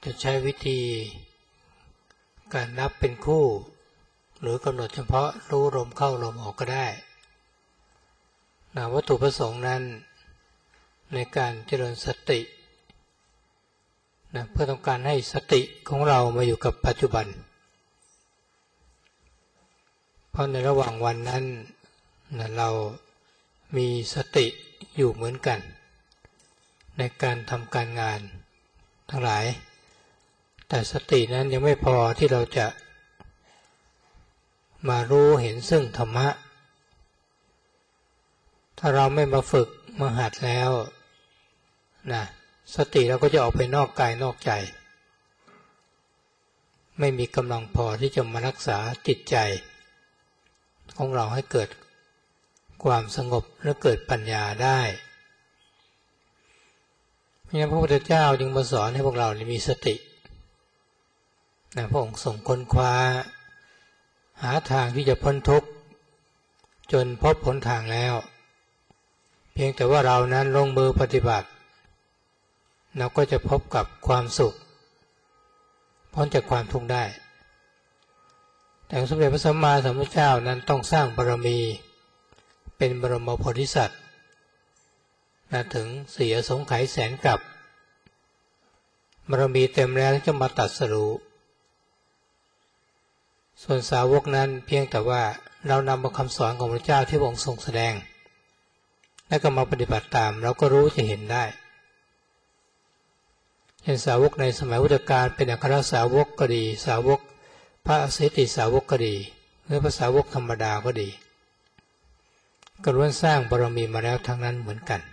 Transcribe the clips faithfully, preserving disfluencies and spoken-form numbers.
จะใช้วิธีการนับเป็นคู่หรือกำหนดเฉพาะรู้ลมเข้าลมออกก็ได้นะวัตถุประสงค์นั้นในการเจริญสตินะเพื่อต้องการให้สติของเรามาอยู่กับปัจจุบันเพราะในระหว่างวันนั้นนะเรามีสติอยู่เหมือนกันในการทำการงานทั้งหลายแต่สตินั้นยังไม่พอที่เราจะมารู้เห็นซึ่งธรรมะถ้าเราไม่มาฝึกมาหัดแล้วนะสติเราก็จะออกไปนอกกายนอกใจไม่มีกำลังพอที่จะมารักษาจิตใจของเราให้เกิดความสงบและเกิดปัญญาได้เพราะฉะนั้นพระพุทธเจ้าจึงมาสอนให้พวกเรามีสตินะพระองค์ทรงค้นคว้าหาทางที่จะพ้นทุกข์จนพบหนทางแล้วเพียงแต่ว่าเรานั้นลงมือปฏิบัติเราก็จะพบกับความสุขพ้นจากความทุกข์ได้แต่สมเด็จพระสัมมาสัมพุทธเจ้านั้นต้องสร้างบารมีเป็นบรมโพธิสัตว์นะถึงเสียสงไขยแสนกลับบารมีเต็มแล้วจะมาตรัสรู้ส่วนสาวกนั้นเพียงแต่ว่าเรานำคำสอนของพระเจ้าที่พระองค์ทรงแสดงและก็มาปฏิบัติตามเราก็รู้จะเห็นได้เช่นสาวกในสมัยพุทธกาลเป็นอัครสาวกก็ดีสาวกพระอสิติสาวกก็ดีหรือพระสาวกธรรมดาก็ดีก็ล้วนสร้างบารมีมาแล้วทั้งนั้นเหมือนกัน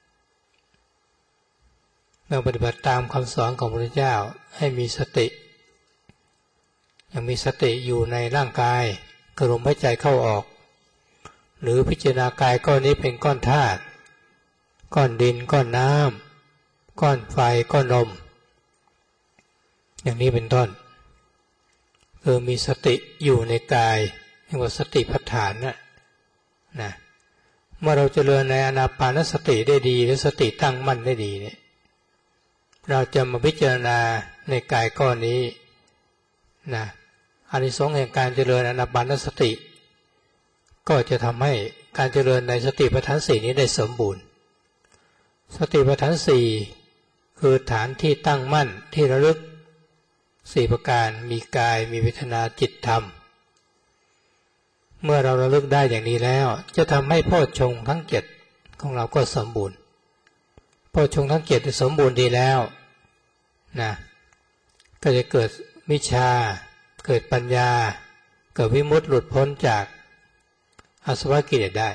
เราปฏิบัติตามคำสอนของพระพุทธเจ้าให้มีสติยังมีสติอยู่ในร่างกายกระลมหายใจเข้าออกหรือพิจารณากายก้อนนี้เป็นก้อนธาตุก้อนดินก้อนน้ำก้อนไฟก้อนลมอย่างนี้เป็นต้นคือมีสติอยู่ในกายเรียกว่าสติปัฏฐานนะนะเมื่อเราเจริญในอานาปานสติได้ดีและสติตั้งมั่นได้ดีเนี่ยเราจะมาพิจารณาในกายก้อนนี้นะอานิสงส์แห่งการเจริญอานาปานสติก็จะทำให้การเจริญในสติปัฏฐานสี่นี้ได้สมบูรณ์สติปัฏฐานสี่คือฐานที่ตั้งมั่นที่ระลึกสี่ประการมีกายมีเวทนาจิตธรรมเมื่อเราระลึกได้อย่างนี้แล้วจะทำให้โพชฌงค์ทั้งเจ็ดของเราก็สมบูรณ์โพชฌงค์ทั้งเจ็ดสมบูรณ์ดีแล้วนะก็จะเกิดวิชาเกิดปัญญาเกิดวิมุตติหลุดพ้นจากอาสวะกิเลสได้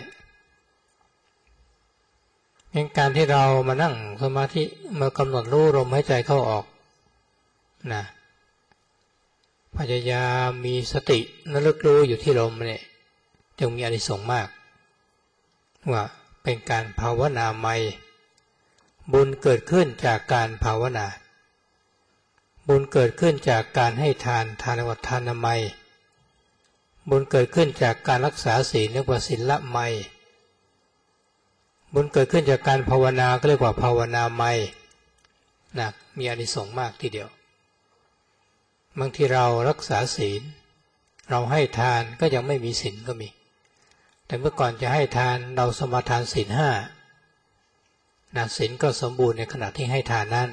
เป็นการที่เรามานั่งสมาธิมากำหนดรู้ลมหายใจเข้าออกนะพยายามมีสติระลึกรู้อยู่ที่ลมเนี่ยจึงมีอานิสงส์มากว่าเป็นการภาวนาใหม่บุญเกิดขึ้นจากการภาวนาบุญเกิดขึ้นจากการให้ทานทานวัฏทานามัยบุญเกิดขึ้นจากการรักษาศีลเรียกว่าศีลละไมยบุญเกิดขึ้นจากการภาวนาก็เรียกว่าภาวนาไมยนะมีอานิสงส์มากทีเดียวบางทีเรารักษาศีลเราให้ทานก็ยังไม่มีศีลก็มีแต่เมื่อก่อนจะให้ทานเราสมาทานศีลห้านะศีลก็สมบูรณ์ในขณะที่ให้ทานนั้น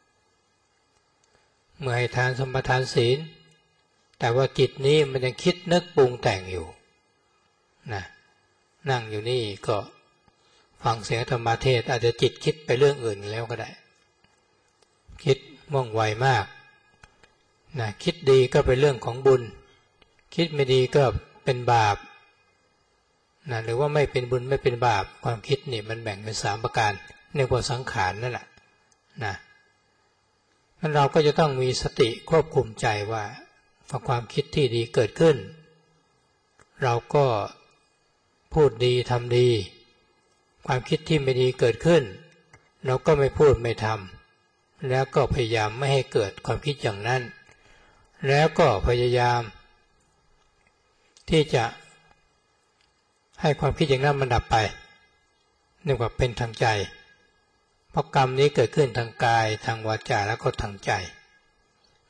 เมื่อให้ทานสมาทานศีลแต่ว่าจิตนี้มันยังคิดนึกปรุงแต่งอยู่นะนั่งอยู่นี่ก็ฟังเสียงธรรมเทศอาจจะจิตคิดไปเรื่องอื่นแล้วก็ได้คิดว่องไวมากนะคิดดีก็เป็นเรื่องของบุญคิดไม่ดีก็เป็นบาปนะหรือว่าไม่เป็นบุญไม่เป็นบาปความคิดนี่มันแบ่งเป็นสามประการเรียกว่าสังขารนั่นแหละนะเราก็จะต้องมีสติควบคุมใจว่าพอความคิดที่ดีเกิดขึ้นเราก็พูดดีทำดีความคิดที่ไม่ดีเกิดขึ้นเราก็ไม่พูดไม่ทำแล้วก็พยายามไม่ให้เกิดความคิดอย่างนั้นแล้วก็พยายามที่จะให้ความคิดอย่างนั้นมันดับไปนี่ว่าเป็นทางใจเพราะกรรมนี้เกิดขึ้นทางกายทางวาจาแล้วก็ทางใจ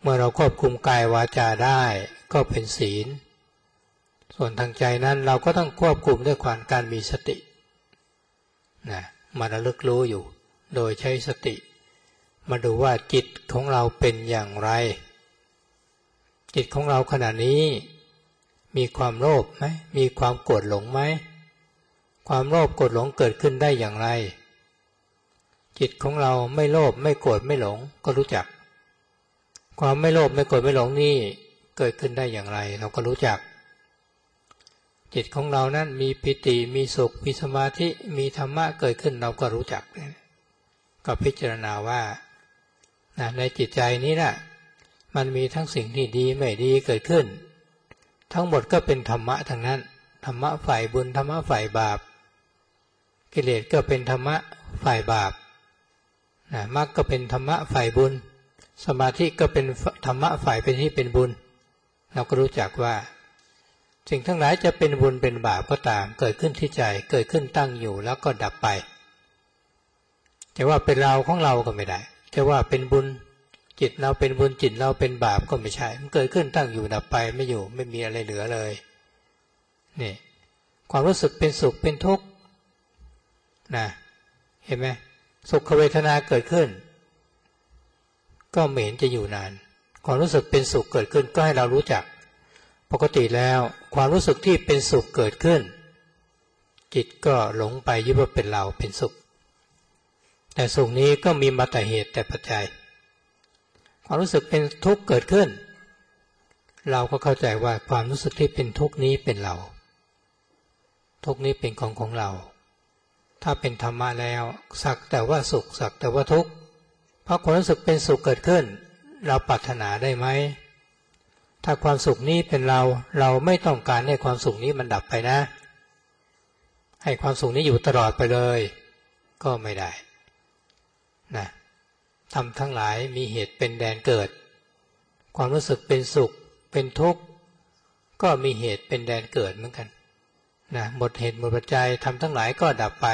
เมื่อเราควบคุมกายวาจาได้ก็เป็นศีลส่วนทางใจนั้นเราก็ต้องควบคุมด้วยความการมีสตินะมาระลึกรู้อยู่โดยใช้สติมาดูว่าจิตของเราเป็นอย่างไรจิตของเราขณะนี้มีความโลภไหมมีความโกรธหลงไหมความโลภโกรธหลงเกิดขึ้นได้อย่างไรจิตของเราไม่โลภไม่โกรธไม่หลงก็รู้จักความไม่โลภไม่โกรธไม่หลงนี่เกิดขึ้นได้อย่างไรเราก็รู้จักจิตของเรานั้นมีปิติมีสุขมีสมาธิมีธรรมะเกิดขึ้นเราก็รู้จักก็พิจารณาว่าในจิตใจนี้นะมันมีทั้งสิ่งที่ดีไม่ดีเกิดขึ้นทั้งหมดก็เป็นธรรมะทั้งนั้นธรรมะฝ่ายบุญธรรมะฝ่ายบาปกิเลสก็เป็นธรรมะฝ่ายบาปนะมรรคก็เป็นธรรมะฝ่ายบุญสมาธิก็เป็นธรรมะฝ่ายเป็นที่เป็นบุญเราก็รู้จักว่าสิ่งทั้งหลายจะเป็นบุญเป็นบาปก็ตามเกิดขึ้นที่ใจเกิดขึ้นตั้งอยู่แล้วก็ดับไปจะว่าเป็นเราของเราก็ไม่ได้จะว่าเป็นบุญจิตเราเป็นบุญจิตเราเป็นบาปก็ไม่ใช่มันเกิดขึ้นตั้งอยู่ดับไปไม่อยู่ไม่มีอะไรเหลือเลยนี่ความรู้สึกเป็นสุขเป็นทุกข์นะเห็นไหมสุขเวทนาเกิดขึ้นก็ไม่เห็นจะอยู่นานความรู้สึกเป็นสุขเกิดขึ้นก็ให้เรารู้จักปกติแล้วความรู้สึกที่เป็นสุขเกิดขึ้นจิตก็หลงไปยึดว่าเป็นเราเป็นสุขแต่สุขนี้ก็มีมาแต่เหตุแต่ปัจจัยความรู้สึกเป็นทุกข์เกิดขึ้นเราก็เข้าใจว่าความรู้สึกที่เป็นทุกข์นี้เป็นเราทุกข์นี้เป็นของของเราถ้าเป็นธรรมะแล้วสักแต่ว่าสุขสักแต่ว่าทุกข์เพราะความรู้สึกเป็นสุขเกิดขึ้นเราปรารถนาได้ไหมถ้าความสุขนี้เป็นเราเราไม่ต้องการให้ความสุขนี้มันดับไปนะให้ความสุขนี้อยู่ตลอดไปเลยก็ไม่ได้นะทำทั้งหลายมีเหตุเป็นแดนเกิดความรู้สึกเป็นสุขเป็นทุกข์ก็มีเหตุเป็นแดนเกิดเหมือนกันนะหมดเหตุหมดปัจจัยทำทั้งหลายก็ดับไป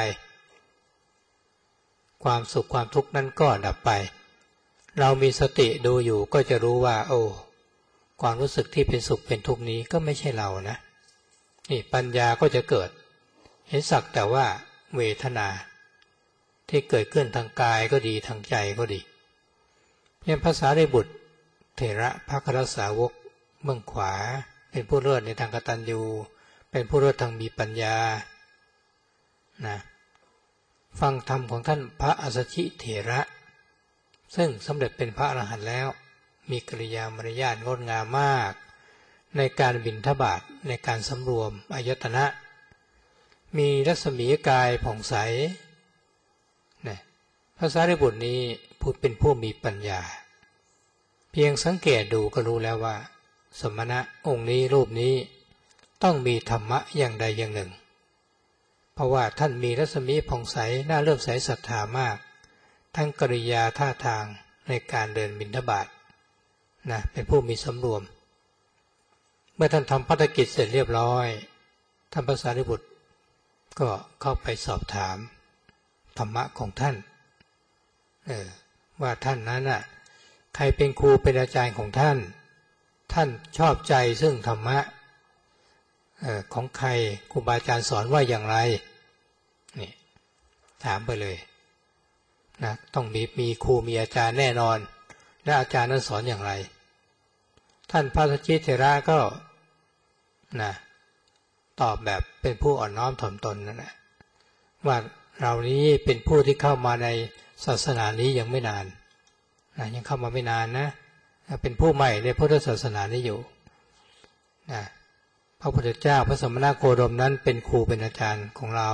ความสุขความทุกข์นั้นก็ดับไปเรามีสติดูอยู่ก็จะรู้ว่าโอ้ความรู้สึกที่เป็นสุขเป็นทุกข์นี้ก็ไม่ใช่เรานะนี่ปัญญาก็จะเกิดเห็นสักแต่ว่าเวทนาที่เกิดขึ้นทางกายก็ดีทางใจก็ดีเรียนภาษาได้บุตรเถระภครสาวกเบื้องขวาเป็นผู้เลิศในทางกตัญญูเป็นผู้เลิศทางมีปัญญานะฟังธรรมของท่านพระอัสสชิเถระซึ่งสำเร็จเป็นพระอรหันต์แล้วมีกิริยามารยาทงดงามมากในการบิณฑบาตในการสำรวมอายตนะมีรัศมีกายผ่องใสนะพระสารีบุตรนี้พูดเป็นผู้มีปัญญาเพียงสังเกตดูก็รู้แล้วว่าสมณะองค์นี้รูปนี้ต้องมีธรรมะอย่างใดอย่างหนึ่งเพราะว่าท่านมีรัศมีผ่องใสน่าเลื่อมใสศรัทธามากทั้งกริยาท่าทางในการเดินบิณฑบาตนะเป็นผู้มีสำรวมเมื่อท่านทำภารกิจเสร็จเรียบร้อยท่านพระสารีบุตรก็เข้าไปสอบถามธรรมะของท่านเออว่าท่านนั้นน่ะใครเป็นครูเป็นอาจารย์ของท่านท่านชอบใจซึ่งธรรมะเอ่อของใครครูบาอาจารย์สอนว่าอย่างไรนี่ถามไปเลยนะต้องมีมีครูมีอาจารย์แน่นอนและอาจารย์นั้นสอนอย่างไรท่านพระสัชชิเถระก็นะตอบแบบเป็นผู้อ่อนน้อมถ่อมตนนั่นแหละว่าเรานี้เป็นผู้ที่เข้ามาในศาสนานี้ยังไม่นานนะยังเข้ามาไม่นานนะเป็นผู้ใหม่ในพุทธศาสนานี้อยู่นะพระพุทธเจ้าพระสมณโคดมนั้นเป็นครูเป็นอาจารย์ของเรา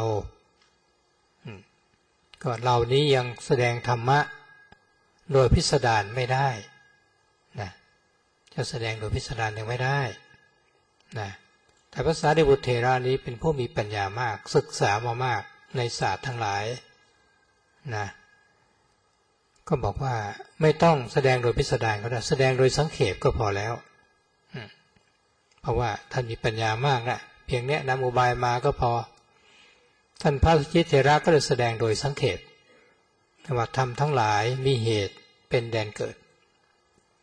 ก็เรานี้ยังแสดงธรรมะโดยพิสดารไม่ได้นะจะแสดงโดยพิสดารยังไม่ได้นะแต่พระสารีบุตรเถระนี้เป็นผู้มีปัญญามากศึกษามามากในศาสตร์ทั้งหลายนะก็บอกว่าไม่ต้องแสดงโดยพิสดารก็ได้แสดงโดยสังเขปก็พอแล้วเพราะว่าท่านมีปัญญามากนะเพียงเนี้ยนำอุบายมาก็พอท่านพระสัชชิเถระก็เลยแสดงโดยสังเขปว่าธรรมทั้งหลายมีเหตุเป็นแดนเกิด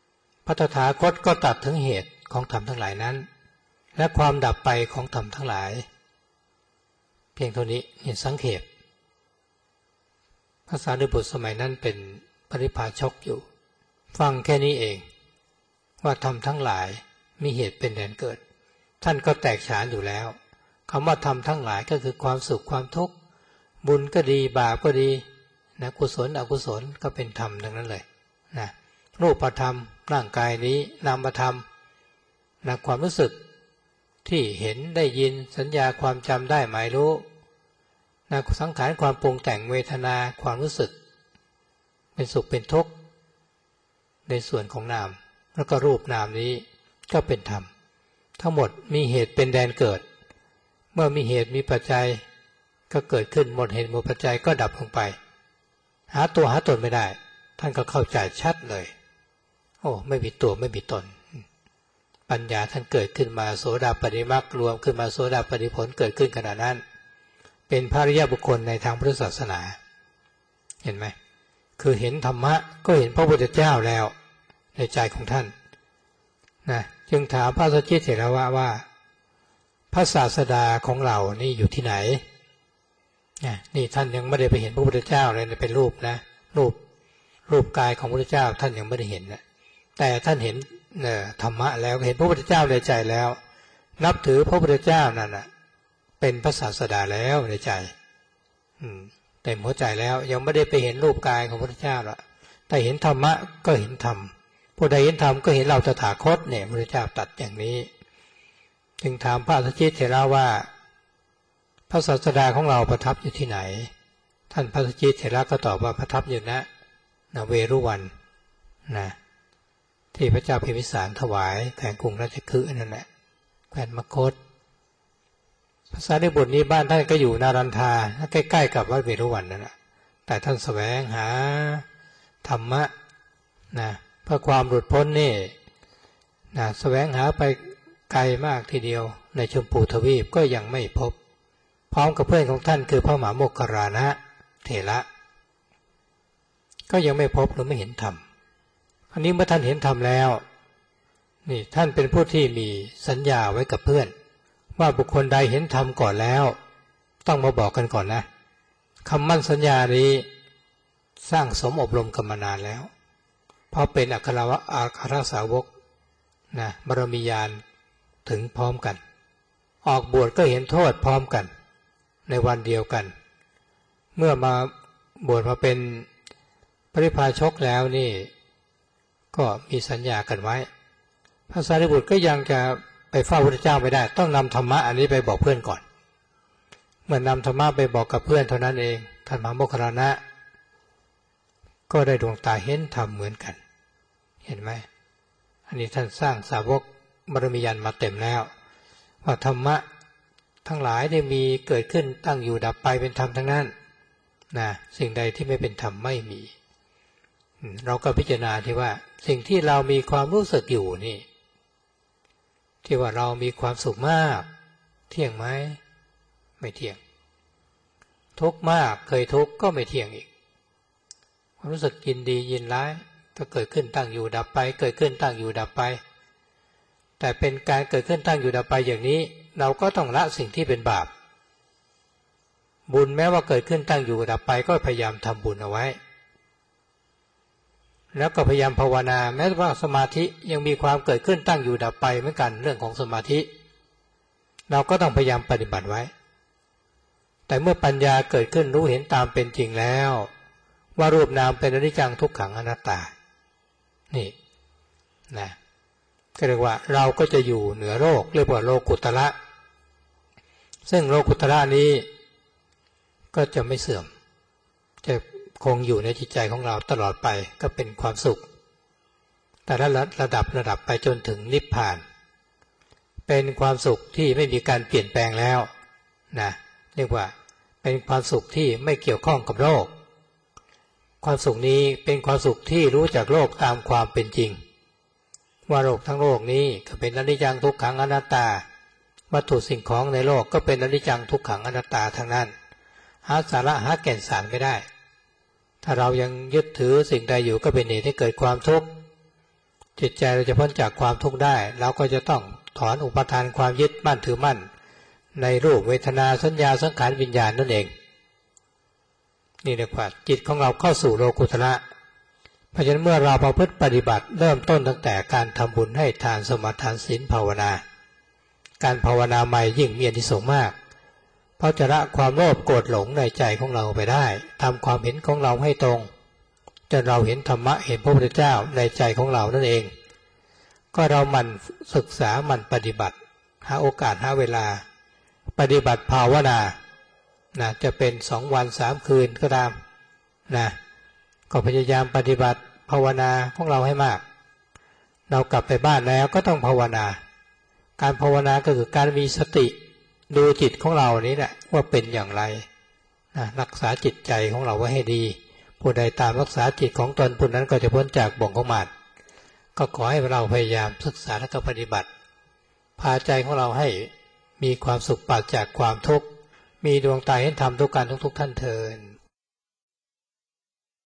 พระตถาคตก็ตรัสถึงเหตุของธรรมทั้งหลายนั้นและความดับไปของธรรมทั้งหลายเพียงเท่านี้เห็นสังเขปภาษาสารีบุตรสมัยนั้นเป็นปริพาชกอยู่ฟังแค่นี้เองว่าธรรมทั้งหลายมีเหตุเป็นแดนเกิดท่านก็แตกฉานอยู่แล้วคำว่าธรรมทั้งหลายก็คือความสุขความทุกข์บุญก็ดีบาปก็ดีนะกุศลอกุศลก็เป็นธรรมทั้งนั้นเลยนะรูปธรรมร่างกายนี้นามธรรมนะความรู้สึกที่เห็นได้ยินสัญญาความจำได้หมายรู้นะสังขารความปรุงแต่งเวทนาความรู้สึกเป็นสุขเป็นทุกข์ในส่วนของนามแล้วก็รูปนามนี้ก็เป็นธรรมทั้งหมดมีเหตุเป็นแดนเกิดเมื่อมีเหตุมีปัจจัยก็เกิดขึ้นหมดเหตุหมดปัจจัยก็ดับลงไปหาตัวหาตนไม่ได้ท่านก็เข้าใจชัดเลยโอ้ไม่มีตัวไม่มีตนปัญญาท่านเกิดขึ้นมาโสดาปัตติมรรครวมขึ้นมาโสดาปัตติผลเกิดขึ้นขณะนั้นเป็นพระอริยบุคคลในทางพุทธศาสนาเห็นไหมคือเห็นธรรมะก็เห็นพระพุทธเจ้าแล้วในใจของท่านนะจึงถามพระสัชชิเถระว่าว่าพระศาสดาของเรานี่อยู่ที่ไหนนี่ท่านยังไม่ได้ไปเห็นพระพุทธเจ้าเลยเป็นรูปนะรูปรูปกายของพระพุทธเจ้าท่านยังไม่ได้เห็นนะแต่ท่านเห็นเนี่ยธรรมะแล้วเห็นพระพุทธเจ้าในใจแล้วนับถือพระพุทธเจ้านั่นนะเป็นพระศาสดาแล้วในใจอืมเต็มหัวใจแล้วยังไม่ได้ไปเห็นรูปกายของพระพุทธเจ้าละแต่เห็นธรรมะก็เห็นธรรมผู้ใดเห็นธรรมก็เห็นเราตถาคตเนี่ยพระพุทธเจ้าตรัสอย่างนี้จึงถามพระสัชชิเถระว่าพระศาสดาของเราประทับอยู่ที่ไหนท่านพระสัชชิเถระก็ตอบว่าประทับอยู่ณเวรุวันนะที่พระเจ้าพิมพิสารถวายแขวงกรุงราชคฤห์นั่นแหละแคว้นมคธภาษาในบทนี้บ้านท่านก็อยู่นารันทาใกล้ๆกับวัดเวรุวันนั่นแหละแต่ท่านแสวงหาธรรมะนะเพื่อความหลุดพ้นนี่นะแสวงหาไปไกลมากทีเดียวในชมพูทวีปก็ยังไม่พบพร้อมกับเพื่อนของท่านคือพระมหาโมคคัลลานะเถระก็ยังไม่พบหรือไม่เห็นธรรมอันนี้เมื่อท่านเห็นธรรมแล้วนี่ท่านเป็นผู้ที่มีสัญญาไว้กับเพื่อนว่าบุคคลใดเห็นธรรมก่อนแล้วต้องมาบอกกันก่อนนะคำมั่นสัญญานี้สร้างสมอบรมกันมานานแล้วเพราะเป็นอัครวะอัครสาวกนะบารมีญาณถึงพร้อมกันออกบวชก็เห็นโทษพร้อมกันในวันเดียวกันเมื่อมาบวชมาเป็นปริพาชกแล้วนี่ก็มีสัญญากันไว้พระสารีบุตรก็ยังจะไปเฝ้าพระพุทธเจ้าไม่ได้ต้องนำธรรมะอันนี้ไปบอกเพื่อนก่อนเมื่อนำธรรมะไปบอกกับเพื่อนเท่านั้นเองท่านมหาโมคคัลลานะก็ได้ดวงตาเห็นธรรมเหมือนกันเห็นไหมอันนี้ท่านสร้างสาวกบารมีญาณมาเต็มแล้วว่าธรรมะทั้งหลายได้มีเกิดขึ้นตั้งอยู่ดับไปเป็นธรรมทั้งนั้นนะสิ่งใดที่ไม่เป็นธรรมไม่มีเราก็พิจารณาที่ว่าสิ่งที่เรามีความรู้สึกอยู่นี่ที่ว่าเรามีความสุขมากเที่ยงไหมไม่เที่ยงทุกข์มากเคยทุกข์ก็ไม่เที่ยงอีกความรู้สึกยินดียินร้ายก็เกิดขึ้นตั้งอยู่ดับไปเกิดขึ้นตั้งอยู่ดับไปแต่เป็นการเกิดขึ้นตั้งอยู่ดับไปอย่างนี้เราก็ต้องละสิ่งที่เป็นบาปบุญแม้ว่าเกิดขึ้นตั้งอยู่ดับไปก็พยายามทำบุญเอาไว้แล้วก็พยายามภาวนาแม้ว่าสมาธิยังมีความเกิดขึ้นตั้งอยู่ดับไปเหมือนกันเรื่องของสมาธิเราก็ต้องพยายามปฏิบัติไว้แต่เมื่อปัญญาเกิดขึ้นรู้เห็นตามเป็นจริงแล้วว่ารูปนามเป็นอนิจจังทุกขังอนัตตานี่นะก็เรียกว่าเราก็จะอยู่เหนือโลกเรียกว่าโลกุตระซึ่งโลกุตระนี้ก็จะไม่เสื่อมจะคงอยู่ในจิตใจของเราตลอดไปก็เป็นความสุขแต่ละระดับระดับไปจนถึงนิพพานเป็นความสุขที่ไม่มีการเปลี่ยนแปลงแล้วนะเรียกว่าเป็นความสุขที่ไม่เกี่ยวข้องกับโลกความสุขนี้เป็นความสุขที่รู้จักโลกตามความเป็นจริงว่าโลกทั้งโลกนี้ก็เป็นอนิจจังทุกขังอนัตตาวัตถุสิ่งของในโลกก็เป็นอนิจจังทุกขังอนัตตาทั้งนั้นหาสาระหาแก่นสารไม่ได้ถ้าเรายังยึดถือสิ่งใดอยู่ก็เป็นเหตุให้เกิดความทุกข์จิตใจเราจะพ้นจากความทุกข์ได้เราก็จะต้องถอนอุปทานความยึดมั่นถือมั่นในรูปเวทนาสัญญาสังขารวิญญาณนั่นเองนี่เรียกว่าจิตของเราเข้าสู่โลกุตระเพราะฉะนั้นเมื่อเราประพฤติปฏิบัติเริ่มต้นตั้งแต่การทำบุญให้ทานสมาทานศีลภาวนาการภาวนาใหม่ยิ่งมีอานิสงส์มากเพราะจะละความโลภโกรธหลงในใจของเราไปได้ทำความเห็นของเราให้ตรงจนเราเห็นธรรมะเห็นพระพุทธเจ้าในใจของเรานั่นเองก็เราหมั่นศึกษาหมั่นปฏิบัติหาโอกาสหาเวลาปฏิบัติภาวนานะจะเป็นสองวันสามคืนก็ตามนะก็พยายามปฏิบัติภาวนาของเราให้มากเรากลับไปบ้านแล้วก็ต้องภาวนาการภาวนาก็คือการมีสติดูจิตของเรานี้แหละว่าเป็นอย่างไรนะรักษาจิตใจของเราไว้ให้ดีผู้ใดตามรักษาจิตของตนผู้นั้นก็จะพ้นจากบ่วงของมารก็ขอให้เราพยายามศึกษาและก็ปฏิบัติพาใจของเราให้มีความสุขปราศจากความทุกข์มีดวงตาเห็นธรรมทุกการทุกๆท่านเทอญ